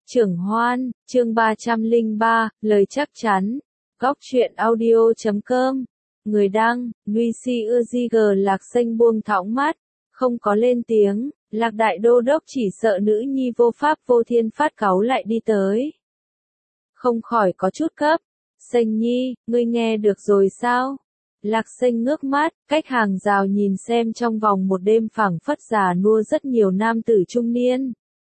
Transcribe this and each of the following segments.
Trưởng Hoan, chương 303, lời chắc chắn. Góc truyện audio.com. Người đăng, Nguy Si Ưa Di Gờ Lạc Xanh buông thõng mắt, không có lên tiếng. Lạc Đại Đô Đốc chỉ sợ nữ nhi vô pháp vô thiên phát cáu lại đi tới. Không khỏi có chút cấp. Xanh nhi, ngươi nghe được rồi sao? Lạc Xanh ngước mắt, cách hàng rào nhìn xem trong vòng một đêm phảng phất già nua rất nhiều nam tử trung niên.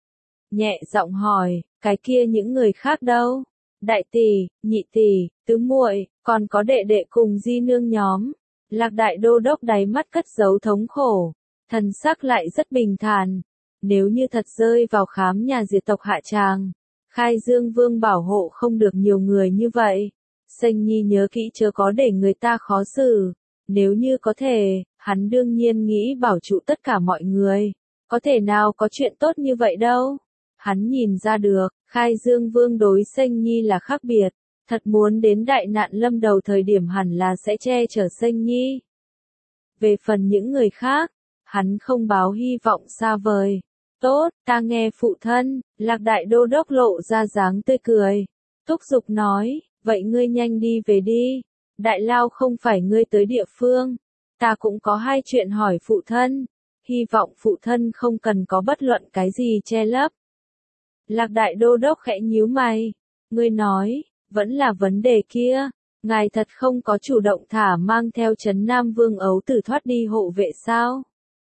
Nhẹ giọng hỏi, cái kia những người khác đâu? Đại tỷ, nhị tỷ, tứ muội, còn có đệ đệ cùng di nương nhóm. Lạc Đại Đô Đốc đáy mắt cất giấu thống khổ, thần sắc lại rất bình thản. Nếu như thật rơi vào khám nhà diệt tộc hạ tràng, Khai Dương Vương bảo hộ không được nhiều người như vậy. Xanh nhi nhớ kỹ chớ có để người ta khó xử. Nếu như có thể, hắn đương nhiên nghĩ bảo trụ tất cả mọi người. Có thể nào có chuyện tốt như vậy đâu. Hắn nhìn ra được, Khai Dương Vương đối Xanh nhi là khác biệt. Thật muốn đến đại nạn lâm đầu thời điểm hẳn là sẽ che chở Xanh nhi. Về phần những người khác, hắn không báo hy vọng xa vời. Tốt, ta nghe phụ thân. Lạc Đại Đô Đốc lộ ra dáng tươi cười. Thúc giục nói, vậy ngươi nhanh đi về đi. Đại lao không phải ngươi tới địa phương. Ta cũng có hai chuyện hỏi phụ thân. Hy vọng phụ thân không cần có bất luận cái gì che lấp. Lạc Đại Đô Đốc khẽ nhíu mày. Ngươi nói, vẫn là vấn đề kia. Ngài thật không có chủ động thả mang theo Trấn Nam Vương ấu tử thoát đi hộ vệ sao?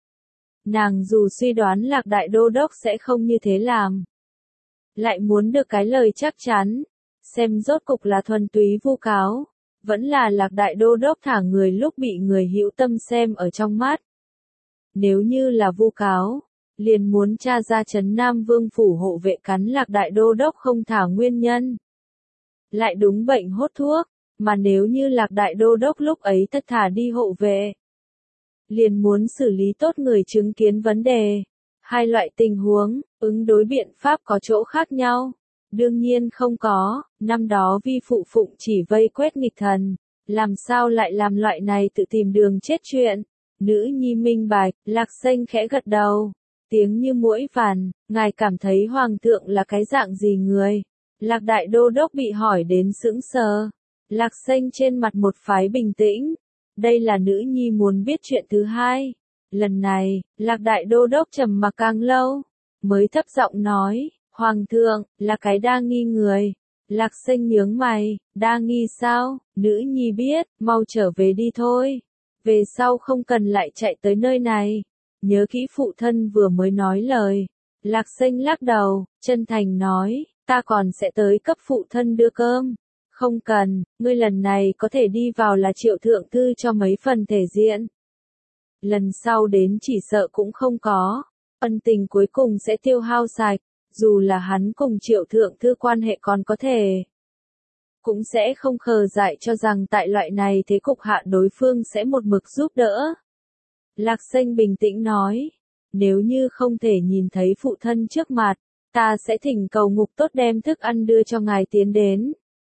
Nàng dù suy đoán Lạc Đại Đô Đốc sẽ không như thế làm. Lại muốn được cái lời chắc chắn. Xem rốt cục là thuần túy vu cáo. Vẫn là Lạc Đại Đô Đốc thả người lúc bị người hữu tâm xem ở trong mắt. Nếu như là vu cáo, liền muốn tra ra Trấn Nam Vương phủ hộ vệ cắn Lạc Đại Đô Đốc không thả nguyên nhân. Lại đúng bệnh hốt thuốc, mà nếu như Lạc Đại Đô Đốc lúc ấy thật thả đi hộ vệ, liền muốn xử lý tốt người chứng kiến vấn đề. Hai loại tình huống, ứng đối biện pháp có chỗ khác nhau. Đương nhiên không có, năm đó vi phụ phụng chỉ vây quét nghịch thần, làm sao lại làm loại này tự tìm đường chết chuyện. Nữ nhi minh bạch, Lạc Xanh khẽ gật đầu. Tiếng như muỗi vàn, ngài cảm thấy hoàng thượng là cái dạng gì người? Lạc Đại Đô Đốc bị hỏi đến sững sờ. Lạc Xanh trên mặt một phái bình tĩnh. Đây là nữ nhi muốn biết chuyện thứ hai. Lần này, Lạc Đại Đô Đốc trầm mặc càng lâu, mới thấp giọng nói, hoàng thượng, là cái đa nghi người. Lạc Xanh nhướng mày, đa nghi sao? Nữ nhi biết, mau trở về đi thôi. Về sau không cần lại chạy tới nơi này. Nhớ kỹ phụ thân vừa mới nói lời. Lạc Xanh lắc đầu, chân thành nói, ta còn sẽ tới cấp phụ thân đưa cơm. Không cần, ngươi lần này có thể đi vào là Triệu thượng thư cho mấy phần thể diện. Lần sau đến chỉ sợ cũng không có. Ân tình cuối cùng sẽ tiêu hao sạch. Dù là hắn cùng Triệu thượng thư quan hệ còn có thể, cũng sẽ không khờ dại cho rằng tại loại này thế cục hạ đối phương sẽ một mực giúp đỡ. Lạc Xanh bình tĩnh nói, nếu như không thể nhìn thấy phụ thân trước mặt, ta sẽ thỉnh cầu ngục tốt đem thức ăn đưa cho ngài tiến đến.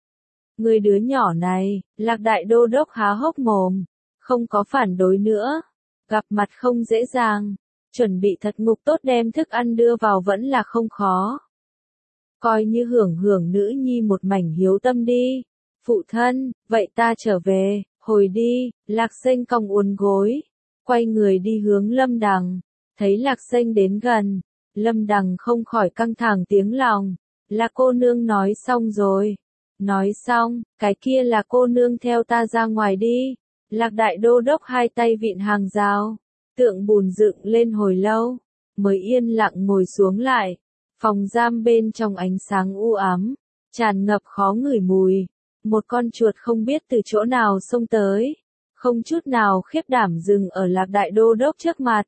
Người đứa nhỏ này, Lạc Đại Đô Đốc há hốc mồm, không có phản đối nữa. Gặp mặt không dễ dàng, chuẩn bị thật ngục tốt đem thức ăn đưa vào vẫn là không khó. Coi như hưởng nữ nhi một mảnh hiếu tâm đi. Phụ thân, vậy ta trở về, hồi đi. Lạc Xanh cong uốn gối, quay người đi hướng Lâm Đằng. Thấy Lạc Xanh đến gần, Lâm Đằng không khỏi căng thẳng tiếng lòng. Là cô nương nói xong rồi. Nói xong, cái kia là cô nương theo ta ra ngoài đi. Lạc Đại Đô Đốc hai tay vịn hàng rào, tượng bùn dựng lên hồi lâu, mới yên lặng ngồi xuống lại. Phòng giam bên trong ánh sáng u ám, tràn ngập khó ngửi mùi. Một con chuột không biết từ chỗ nào xông tới, không chút nào khiếp đảm dừng ở Lạc Đại Đô Đốc trước mặt.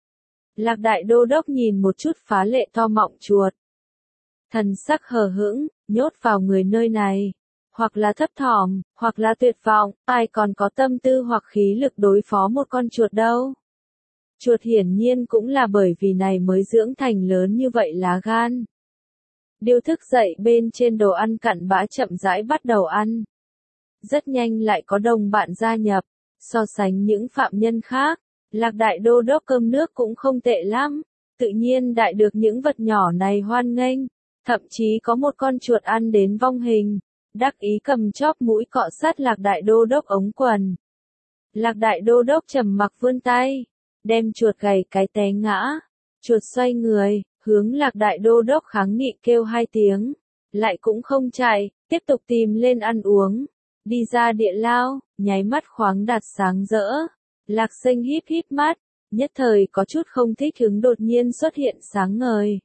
Lạc Đại Đô Đốc nhìn một chút phá lệ to mọng chuột. Thần sắc hờ hững, nhốt vào người nơi này. Hoặc là thấp thỏm, hoặc là tuyệt vọng, ai còn có tâm tư hoặc khí lực đối phó một con chuột đâu. Chuột hiển nhiên cũng là bởi vì này mới dưỡng thành lớn như vậy lá gan. Điêu thức dậy bên trên đồ ăn cặn bã chậm rãi bắt đầu ăn. Rất nhanh lại có đồng bạn gia nhập, so sánh những phạm nhân khác, Lạc Đại Đô Đốc cơm nước cũng không tệ lắm, tự nhiên đại được những vật nhỏ này hoan nghênh. Thậm chí có một con chuột ăn đến vong hình, đắc ý cầm chóp mũi cọ sát Lạc Đại Đô Đốc ống quần. Lạc Đại Đô Đốc trầm mặc vươn tay, đem chuột gầy cái té ngã. Chuột xoay người, hướng Lạc Đại Đô Đốc kháng nghị kêu 2 tiếng, lại cũng không chạy, tiếp tục tìm lên ăn uống. Đi ra địa lao, nháy mắt khoáng đạt sáng rỡ. Lạc Xanh híp híp mắt, nhất thời có chút không thích hứng đột nhiên xuất hiện sáng ngời.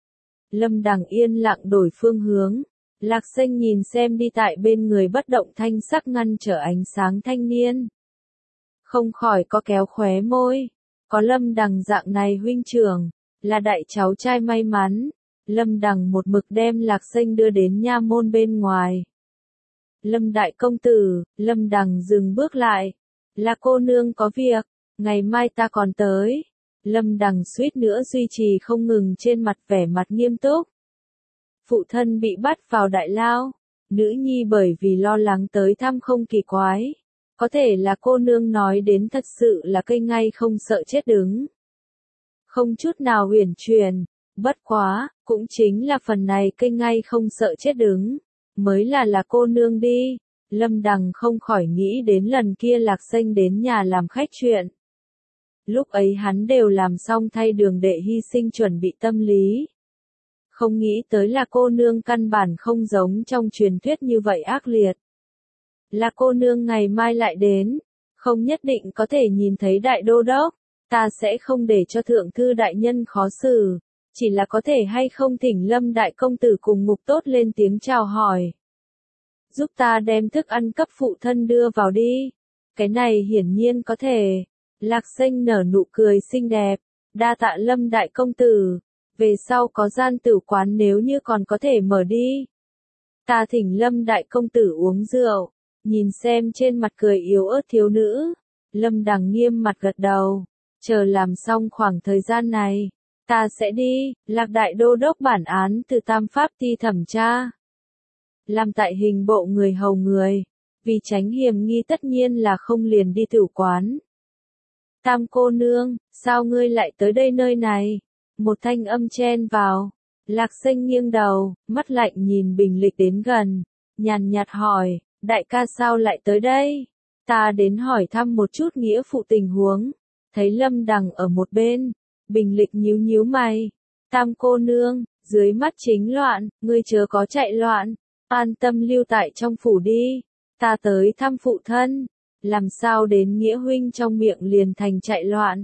Lâm Đằng yên lặng đổi phương hướng. Lạc Xanh nhìn xem đi tại bên người bất động thanh sắc ngăn trở ánh sáng thanh niên. Không khỏi có kéo khóe môi. Có Lâm Đằng dạng này huynh trưởng, là đại cháu trai may mắn. Lâm Đằng một mực đem Lạc Xanh đưa đến nha môn bên ngoài. Lâm đại công tử, Lâm Đằng dừng bước lại. Là cô nương có việc, ngày mai ta còn tới. Lâm Đằng suýt nữa duy trì không ngừng trên mặt vẻ mặt nghiêm túc. Phụ thân bị bắt vào đại lao, nữ nhi bởi vì lo lắng tới thăm không kỳ quái. Có thể là cô nương nói đến thật sự là cây ngay không sợ chết đứng. Không chút nào huyền truyền, bất quá, cũng chính là phần này cây ngay không sợ chết đứng, mới là cô nương đi. Lâm Đằng không khỏi nghĩ đến lần kia Lạc Xanh đến nhà làm khách chuyện. Lúc ấy hắn đều làm xong thay Đường Đệ hy sinh chuẩn bị tâm lý. Không nghĩ tới là cô nương căn bản không giống trong truyền thuyết như vậy ác liệt. Là cô nương ngày mai lại đến, không nhất định có thể nhìn thấy đại đô đốc, ta sẽ không để cho thượng thư đại nhân khó xử, chỉ là có thể hay không thỉnh Lâm đại công tử cùng Mục Tốt lên tiếng chào hỏi. Giúp ta đem thức ăn cấp phụ thân đưa vào đi. Cái này hiển nhiên có thể. Lạc Xanh nở nụ cười xinh đẹp, đa tạ Lâm đại công tử, về sau có gian tử quán nếu như còn có thể mở đi. Ta thỉnh Lâm đại công tử uống rượu. Nhìn xem trên mặt cười yếu ớt thiếu nữ, Lâm Đằng nghiêm mặt gật đầu, chờ làm xong khoảng thời gian này, ta sẽ đi. Lạc Đại Đô Đốc bản án từ Tam Pháp Ti thẩm tra, làm tại hình bộ người hầu người, vì tránh hiểm nghi tất nhiên là không liền đi tử quán. Tam cô nương, sao ngươi lại tới đây nơi này? Một thanh âm chen vào. Lạc Xanh nghiêng đầu, mắt lạnh nhìn Bình Lịch đến gần, nhàn nhạt hỏi, đại ca sao lại tới đây? Ta đến hỏi thăm một chút nghĩa phụ tình huống. Thấy Lâm Đằng ở một bên, Bình Lịch nhíu nhíu mày. Tam cô nương, dưới mắt chính loạn, ngươi chớ có chạy loạn, an tâm lưu tại trong phủ đi. Ta tới thăm phụ thân, làm sao đến nghĩa huynh trong miệng liền thành chạy loạn.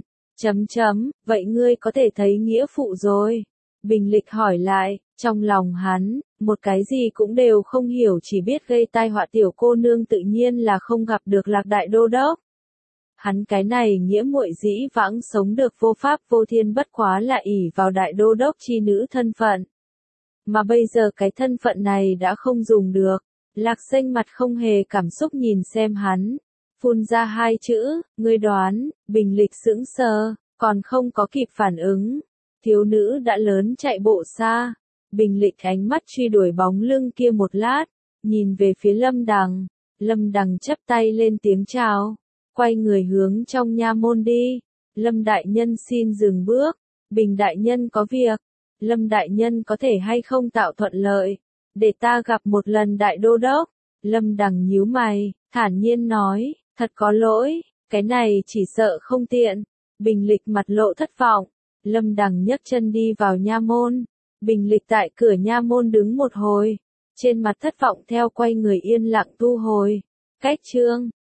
Vậy ngươi có thể thấy nghĩa phụ rồi. Bình Lịch hỏi lại, trong lòng hắn, một cái gì cũng đều không hiểu, chỉ biết gây tai họa tiểu cô nương tự nhiên là không gặp được Lạc Đại Đô Đốc. Hắn cái này nghĩa muội dĩ vãng sống được vô pháp vô thiên bất quá là ỷ vào Đại Đô Đốc chi nữ thân phận. Mà bây giờ cái thân phận này đã không dùng được. Lạc Xanh mặt không hề cảm xúc nhìn xem hắn, phun ra 2 chữ, ngươi đoán. Bình Lịch sững sờ, còn không có kịp phản ứng. Thiếu nữ đã lớn chạy bộ xa. Bình Lịch ánh mắt truy đuổi bóng lưng kia một lát, nhìn về phía Lâm Đằng. Lâm Đằng chắp tay lên tiếng chào, quay người hướng trong nha môn đi. Lâm đại nhân xin dừng bước. Bình đại nhân có việc. Lâm đại nhân có thể hay không tạo thuận lợi, để ta gặp một lần đại đô đốc. Lâm Đằng nhíu mày, thản nhiên nói, thật có lỗi, cái này chỉ sợ không tiện. Bình Lịch mặt lộ thất vọng. Lâm Đằng nhấc chân đi vào nha môn. Bình Lịch tại cửa nha môn đứng một hồi, trên mặt thất vọng theo quay người yên lặng thu hồi. Cách chương